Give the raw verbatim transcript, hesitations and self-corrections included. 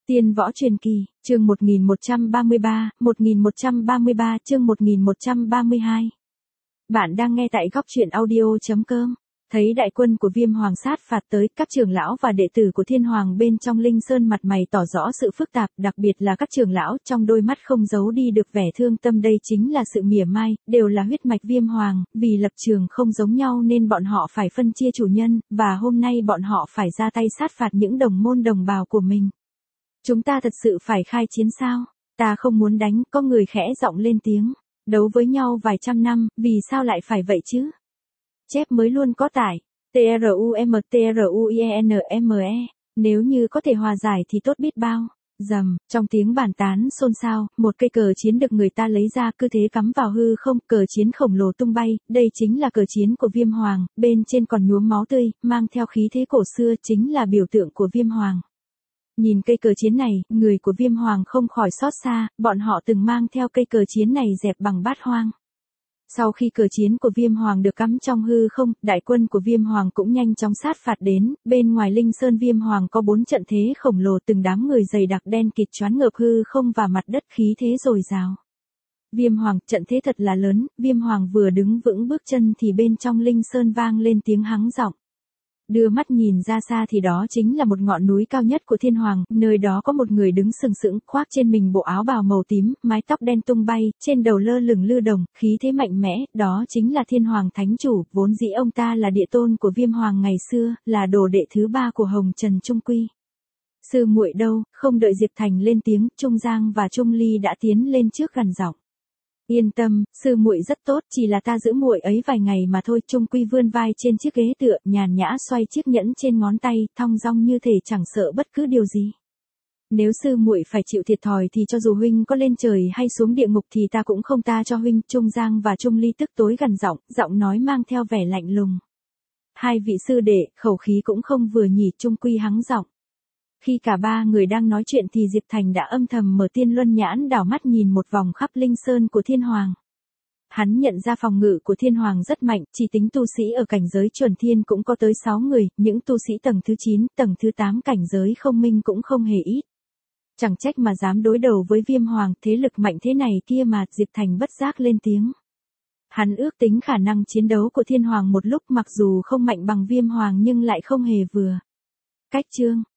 Tiên võ truyền kỳ, chương một nghìn một trăm ba mươi ba, một nghìn một trăm ba mươi ba chương một nghìn một trăm ba mươi hai. Bạn đang nghe tại góc truyện audio.com. Thấy đại quân của Viêm Hoàng sát phạt tới, các trưởng lão và đệ tử của Thiên Hoàng bên trong Linh Sơn mặt mày tỏ rõ sự phức tạp, đặc biệt là các trưởng lão trong đôi mắt không giấu đi được vẻ thương tâm, đây chính là sự mỉa mai, đều là huyết mạch Viêm Hoàng, vì lập trường không giống nhau nên bọn họ phải phân chia chủ nhân, và hôm nay bọn họ phải ra tay sát phạt những đồng môn đồng bào của mình. Chúng ta thật sự phải khai chiến sao? Ta không muốn đánh, có người khẽ giọng lên tiếng. Đấu với nhau vài trăm năm, vì sao lại phải vậy chứ? Chép mới luôn có tải. TRUM TRUIENME. Nếu như có thể hòa giải thì tốt biết bao. Rầm, trong tiếng bàn tán xôn xao, một cây cờ chiến được người ta lấy ra, cứ thế cắm vào hư không, cờ chiến khổng lồ tung bay, đây chính là cờ chiến của Viêm Hoàng, bên trên còn nhuốm máu tươi, mang theo khí thế cổ xưa, chính là biểu tượng của Viêm Hoàng. Nhìn cây cờ chiến này, người của Viêm Hoàng không khỏi xót xa, bọn họ từng mang theo cây cờ chiến này dẹp bằng bát hoang. Sau khi cờ chiến của Viêm Hoàng được cắm trong hư không, đại quân của Viêm Hoàng cũng nhanh chóng sát phạt đến, bên ngoài Linh Sơn Viêm Hoàng có bốn trận thế khổng lồ, từng đám người dày đặc đen kịt choán ngợp hư không và mặt đất, khí thế dồi dào. Viêm Hoàng, trận thế thật là lớn, Viêm Hoàng vừa đứng vững bước chân thì bên trong Linh Sơn vang lên tiếng hắng giọng. Đưa mắt nhìn ra xa thì đó chính là một ngọn núi cao nhất của Thiên Hoàng, nơi đó có một người đứng sừng sững, khoác trên mình bộ áo bào màu tím, mái tóc đen tung bay, trên đầu lơ lửng lư đồng, khí thế mạnh mẽ, đó chính là Thiên Hoàng Thánh Chủ, vốn dĩ ông ta là địa tôn của Viêm Hoàng ngày xưa, là đồ đệ thứ ba của Hồng Trần Trung Quy. Sư muội đâu? Không đợi Diệp Thành lên tiếng, Trung Giang và Trung Ly đã tiến lên trước gần giọng. Yên tâm, sư muội rất tốt, chỉ là ta giữ muội ấy vài ngày mà thôi. Trung Quy vươn vai trên chiếc ghế tựa, nhàn nhã xoay chiếc nhẫn trên ngón tay, thong dong như thể chẳng sợ bất cứ điều gì. Nếu sư muội phải chịu thiệt thòi thì cho dù huynh có lên trời hay xuống địa ngục thì ta cũng không tha cho huynh. Trung Giang và Trung Ly tức tối gần giọng, giọng nói mang theo vẻ lạnh lùng. Hai vị sư đệ, khẩu khí cũng không vừa nhỉ. Trung Quy hắng giọng. Khi cả ba người đang nói chuyện thì Diệp Thành đã âm thầm mở Tiên Luân Nhãn, đảo mắt nhìn một vòng khắp Linh Sơn của Thiên Hoàng. Hắn nhận ra phòng ngự của Thiên Hoàng rất mạnh, chỉ tính tu sĩ ở cảnh giới chuẩn thiên cũng có tới sáu người, những tu sĩ tầng thứ chín, tầng thứ tám cảnh giới không minh cũng không hề ít. Chẳng trách mà dám đối đầu với Viêm Hoàng, thế lực mạnh thế này kia mà. Diệp Thành bất giác lên tiếng. Hắn ước tính khả năng chiến đấu của Thiên Hoàng một lúc, mặc dù không mạnh bằng Viêm Hoàng nhưng lại không hề vừa. Cách chương,